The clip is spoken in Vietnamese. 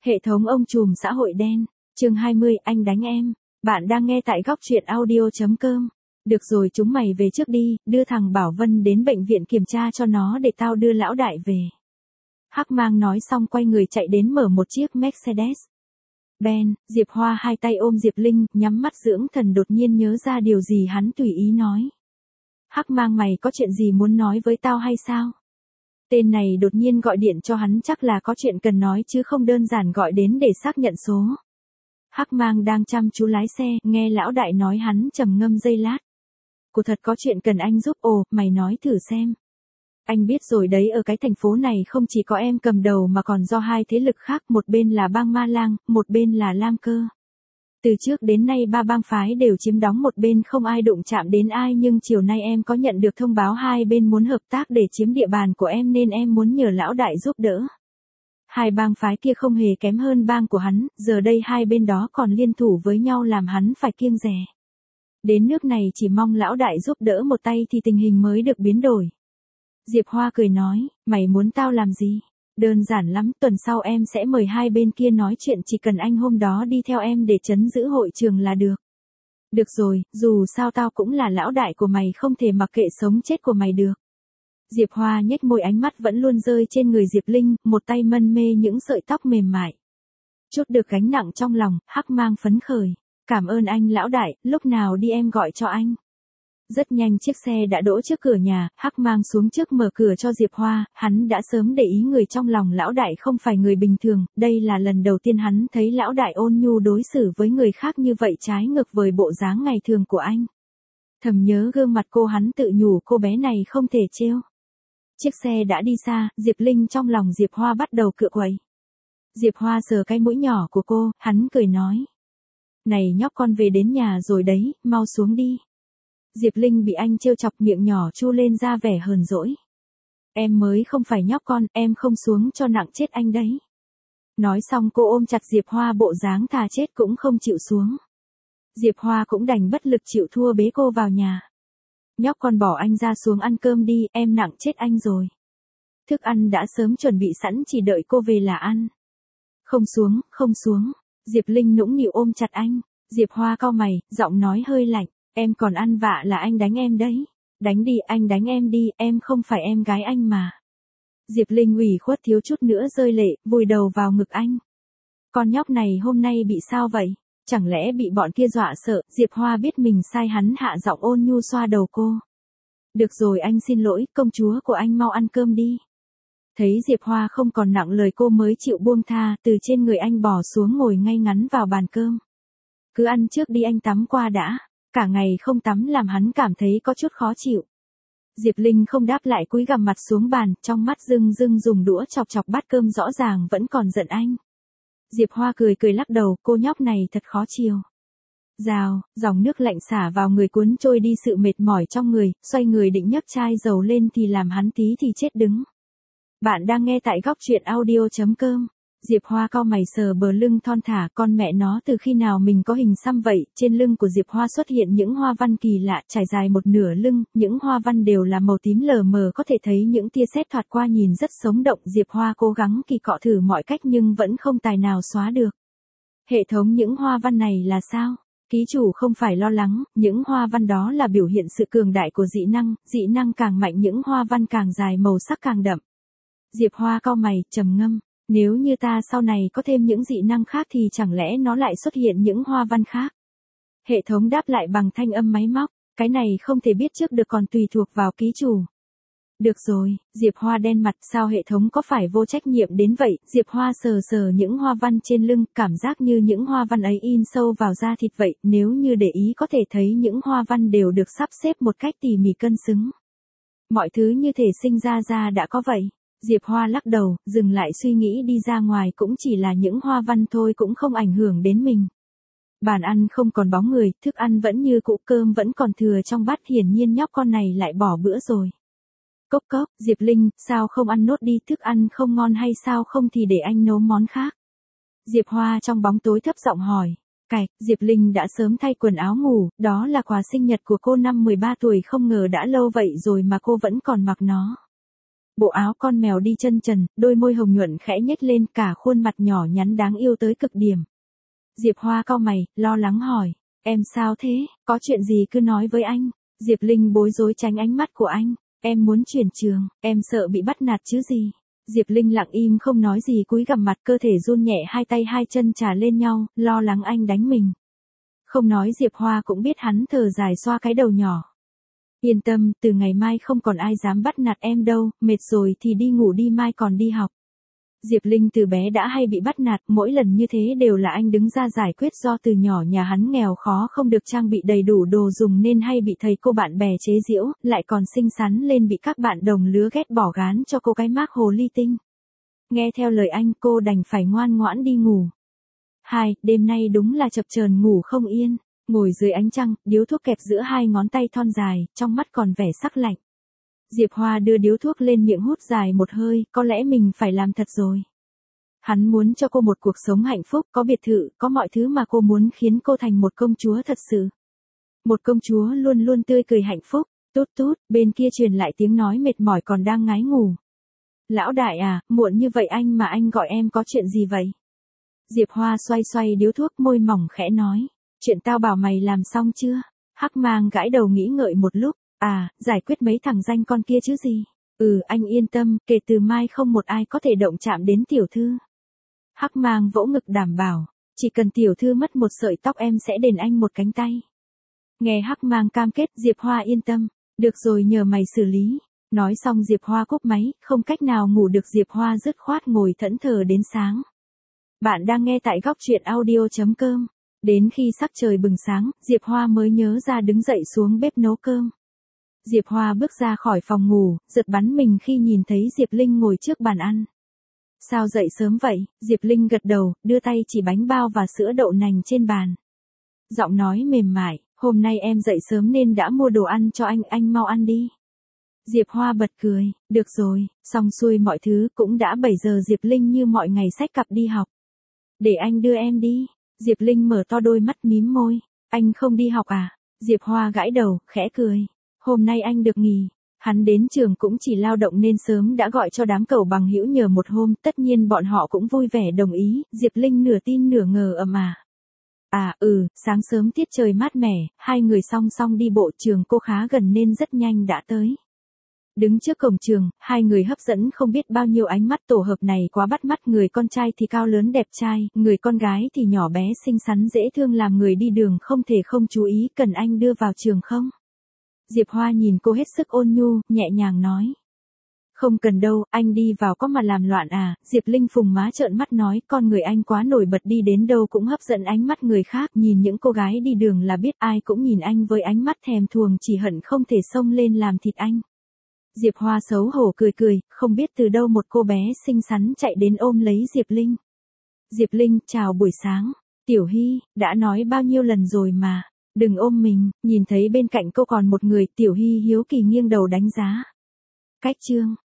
Hệ thống ông trùm xã hội đen, chương 20, anh đánh em. Bạn đang nghe tại góc truyện audio.com. Được rồi, chúng mày về trước đi, đưa thằng Bảo Vân đến bệnh viện kiểm tra cho nó để tao đưa lão đại về. Hắc Mang nói xong quay người chạy đến mở một chiếc Mercedes. Ben, Diệp Hoa hai tay ôm Diệp Linh, nhắm mắt dưỡng thần, đột nhiên nhớ ra điều gì hắn tùy ý nói. Hắc Mang, mày có chuyện gì muốn nói với tao hay sao? Tên này đột nhiên gọi điện cho hắn chắc là có chuyện cần nói chứ không đơn giản gọi đến để xác nhận số. Hắc Mang đang chăm chú lái xe, nghe lão đại nói hắn trầm ngâm giây lát. Cô thật có chuyện cần anh giúp. Ồ, mày nói thử xem. Anh biết rồi đấy, ở cái thành phố này không chỉ có em cầm đầu mà còn do hai thế lực khác, một bên là bang Ma Lang, một bên là Lam Cơ. Từ trước đến nay ba bang phái đều chiếm đóng một bên, không ai đụng chạm đến ai, nhưng chiều nay em có nhận được thông báo hai bên muốn hợp tác để chiếm địa bàn của em nên em muốn nhờ lão đại giúp đỡ. Hai bang phái kia không hề kém hơn bang của hắn, giờ đây hai bên đó còn liên thủ với nhau làm hắn phải kiêng dè. Đến nước này chỉ mong lão đại giúp đỡ một tay thì tình hình mới được biến đổi. Diệp Hoa cười nói, mày muốn tao làm gì? Đơn giản lắm, tuần sau em sẽ mời hai bên kia nói chuyện, chỉ cần anh hôm đó đi theo em để trấn giữ hội trường là được. Được rồi, dù sao tao cũng là lão đại của mày, không thể mặc kệ sống chết của mày được. Diệp Hoa nhếch môi, ánh mắt vẫn luôn rơi trên người Diệp Linh, một tay mân mê những sợi tóc mềm mại. Chút được gánh nặng trong lòng, Hắc Mang phấn khởi. Cảm ơn anh lão đại, lúc nào đi em gọi cho anh. Rất nhanh chiếc xe đã đỗ trước cửa nhà, Hắc Mang xuống trước mở cửa cho Diệp Hoa, hắn đã sớm để ý người trong lòng lão đại không phải người bình thường, đây là lần đầu tiên hắn thấy lão đại ôn nhu đối xử với người khác như vậy, trái ngược với bộ dáng ngày thường của anh. Thầm nhớ gương mặt cô, hắn tự nhủ cô bé này không thể trêu. Chiếc xe đã đi xa, Diệp Linh trong lòng Diệp Hoa bắt đầu cựa quậy. Diệp Hoa sờ cái mũi nhỏ của cô, hắn cười nói. Này nhóc, con về đến nhà rồi đấy, mau xuống đi. Diệp Linh bị anh trêu chọc, miệng nhỏ chu lên ra vẻ hờn dỗi. Em mới không phải nhóc con, em không xuống cho nặng chết anh đấy. Nói xong cô ôm chặt Diệp Hoa, bộ dáng thà chết cũng không chịu xuống. Diệp Hoa cũng đành bất lực chịu thua, bế cô vào nhà. Nhóc con, bỏ anh ra xuống ăn cơm đi, em nặng chết anh rồi. Thức ăn đã sớm chuẩn bị sẵn, chỉ đợi cô về là ăn. Không xuống, không xuống. Diệp Linh nũng nịu ôm chặt anh. Diệp Hoa cau mày, giọng nói hơi lạnh. Em còn ăn vạ là anh đánh em đấy. Đánh đi, anh đánh em đi, em không phải em gái anh mà. Diệp Linh ủy khuất thiếu chút nữa rơi lệ, vùi đầu vào ngực anh. Con nhóc này hôm nay bị sao vậy? Chẳng lẽ bị bọn kia dọa sợ? Diệp Hoa biết mình sai, hắn hạ giọng ôn nhu xoa đầu cô. Được rồi, anh xin lỗi, công chúa của anh mau ăn cơm đi. Thấy Diệp Hoa không còn nặng lời, cô mới chịu buông tha, từ trên người anh bò xuống ngồi ngay ngắn vào bàn cơm. Cứ ăn trước đi, anh tắm qua đã. Cả ngày không tắm làm hắn cảm thấy có chút khó chịu. Diệp Linh không đáp lại, cúi gằm mặt xuống bàn, trong mắt rưng rưng dùng đũa chọc chọc bát cơm, rõ ràng vẫn còn giận anh. Diệp Hoa cười cười lắc đầu, cô nhóc này thật khó chiều. Rào, dòng nước lạnh xả vào người cuốn trôi đi sự mệt mỏi trong người, xoay người định nhấc chai dầu lên thì làm hắn tí thì chết đứng. Bạn đang nghe tại góc truyện audio.com. Diệp Hoa cau mày sờ bờ lưng thon thả, con mẹ nó, từ khi nào mình có hình xăm vậy? Trên lưng của Diệp Hoa xuất hiện những hoa văn kỳ lạ, trải dài một nửa lưng, những hoa văn đều là màu tím lờ mờ, có thể thấy những tia sét thoạt qua nhìn rất sống động. Diệp Hoa cố gắng kỳ cọ thử mọi cách nhưng vẫn không tài nào xóa được. Hệ thống, những hoa văn này là sao? Ký chủ không phải lo lắng, những hoa văn đó là biểu hiện sự cường đại của dị năng càng mạnh những hoa văn càng dài, màu sắc càng đậm. Diệp Hoa cau mày, trầm ngâm. Nếu như ta sau này có thêm những dị năng khác thì chẳng lẽ nó lại xuất hiện những hoa văn khác? Hệ thống đáp lại bằng thanh âm máy móc, cái này không thể biết trước được, còn tùy thuộc vào ký chủ. Được rồi, Diệp Hoa đen mặt, sao hệ thống có phải vô trách nhiệm đến vậy? Diệp Hoa sờ sờ những hoa văn trên lưng, cảm giác như những hoa văn ấy in sâu vào da thịt vậy, nếu như để ý có thể thấy những hoa văn đều được sắp xếp một cách tỉ mỉ cân xứng. Mọi thứ như thể sinh ra đã có vậy. Diệp Hoa lắc đầu, dừng lại suy nghĩ, đi ra ngoài cũng chỉ là những hoa văn thôi, cũng không ảnh hưởng đến mình. Bàn ăn không còn bóng người, thức ăn vẫn như cũ, cơm vẫn còn thừa trong bát, hiển nhiên nhóc con này lại bỏ bữa rồi. Cốc cốc, Diệp Linh, sao không ăn nốt đi, thức ăn không ngon hay sao? Không thì để anh nấu món khác. Diệp Hoa trong bóng tối thấp giọng hỏi. Cạch, Diệp Linh đã sớm thay quần áo ngủ, đó là quà sinh nhật của cô năm 13 tuổi, không ngờ đã lâu vậy rồi mà cô vẫn còn mặc nó. Bộ áo con mèo đi chân trần, đôi môi hồng nhuận khẽ nhếch lên, cả khuôn mặt nhỏ nhắn đáng yêu tới cực điểm. Diệp Hoa cau mày, lo lắng hỏi, em sao thế, có chuyện gì cứ nói với anh. Diệp Linh bối rối tránh ánh mắt của anh, em muốn chuyển trường, em sợ bị bắt nạt chứ gì. Diệp Linh lặng im không nói gì, cúi gằm mặt, cơ thể run nhẹ, hai tay hai chân chà lên nhau, lo lắng anh đánh mình. Không nói Diệp Hoa cũng biết, hắn thở dài xoa cái đầu nhỏ. Yên tâm, từ ngày mai không còn ai dám bắt nạt em đâu, mệt rồi thì đi ngủ đi, mai còn đi học. Diệp Linh từ bé đã hay bị bắt nạt, mỗi lần như thế đều là anh đứng ra giải quyết, do từ nhỏ nhà hắn nghèo khó, không được trang bị đầy đủ đồ dùng nên hay bị thầy cô bạn bè chế giễu, lại còn xinh xắn lên bị các bạn đồng lứa ghét bỏ, gán cho cô cái mác hồ ly tinh. Nghe theo lời anh, cô đành phải ngoan ngoãn đi ngủ. Đêm nay đúng là chập chờn ngủ không yên, ngồi dưới ánh trăng, điếu thuốc kẹp giữa hai ngón tay thon dài, trong mắt còn vẻ sắc lạnh. Diệp Hoa đưa điếu thuốc lên miệng hút dài một hơi, có lẽ mình phải làm thật rồi. Hắn muốn cho cô một cuộc sống hạnh phúc, có biệt thự, có mọi thứ mà cô muốn, khiến cô thành một công chúa thật sự. Một công chúa luôn luôn tươi cười hạnh phúc. Tút tút, bên kia truyền lại tiếng nói mệt mỏi còn đang ngái ngủ. Lão đại à, muộn như vậy anh mà anh gọi em có chuyện gì vậy? Diệp Hoa xoay xoay điếu thuốc, môi mỏng khẽ nói. Chuyện tao bảo mày làm xong chưa? Hắc Mang gãi đầu nghĩ ngợi một lúc. Giải quyết mấy thằng danh con kia chứ gì. Anh yên tâm, kể từ mai không một ai có thể động chạm đến tiểu thư. Hắc Mang vỗ ngực đảm bảo, chỉ cần tiểu thư mất một sợi tóc em sẽ đền anh một cánh tay. Nghe Hắc Mang cam kết, Diệp Hoa yên tâm, được rồi, nhờ mày xử lý. Nói xong Diệp Hoa cúp máy, không cách nào ngủ được, Diệp Hoa dứt khoát ngồi thẫn thờ đến sáng. Bạn đang nghe tại góc truyện audio.com. Đến khi sắc trời bừng sáng, Diệp Hoa mới nhớ ra đứng dậy xuống bếp nấu cơm. Diệp Hoa bước ra khỏi phòng ngủ, giật bắn mình khi nhìn thấy Diệp Linh ngồi trước bàn ăn. Sao dậy sớm vậy? Diệp Linh gật đầu, đưa tay chỉ bánh bao và sữa đậu nành trên bàn. Giọng nói mềm mại, hôm nay em dậy sớm nên đã mua đồ ăn cho anh mau ăn đi. Diệp Hoa bật cười, được rồi, xong xuôi mọi thứ, cũng đã 7 giờ. Diệp Linh như mọi ngày xách cặp đi học. Để anh đưa em đi. Diệp Linh mở to đôi mắt mím môi, anh không đi học à? Diệp Hoa gãi đầu, khẽ cười. Hôm nay anh được nghỉ. Hắn đến trường cũng chỉ lao động nên sớm đã gọi cho đám cẩu bằng hữu nhờ một hôm, tất nhiên bọn họ cũng vui vẻ đồng ý. Diệp Linh nửa tin nửa ngờ sáng sớm tiết trời mát mẻ, hai người song song đi bộ, trường cô khá gần nên rất nhanh đã tới. Đứng trước cổng trường, hai người hấp dẫn không biết bao nhiêu ánh mắt, tổ hợp này quá bắt mắt, người con trai thì cao lớn đẹp trai, người con gái thì nhỏ bé xinh xắn dễ thương, làm người đi đường không thể không chú ý. Cần anh đưa vào trường không? Diệp Hoa nhìn cô hết sức ôn nhu, nhẹ nhàng nói. Không cần đâu, anh đi vào có mà làm loạn à? Diệp Linh phùng má trợn mắt nói, con người anh quá nổi bật, đi đến đâu cũng hấp dẫn ánh mắt người khác, nhìn những cô gái đi đường là biết, ai cũng nhìn anh với ánh mắt thèm thuồng, chỉ hận không thể xông lên làm thịt anh. Diệp Hoa xấu hổ cười cười, không biết từ đâu một cô bé xinh xắn chạy đến ôm lấy Diệp Linh. Diệp Linh, chào buổi sáng. Tiểu Hy, đã nói bao nhiêu lần rồi mà. Đừng ôm mình. Nhìn thấy bên cạnh cô còn một người, Tiểu Hy hiếu kỳ nghiêng đầu đánh giá. Cách chương.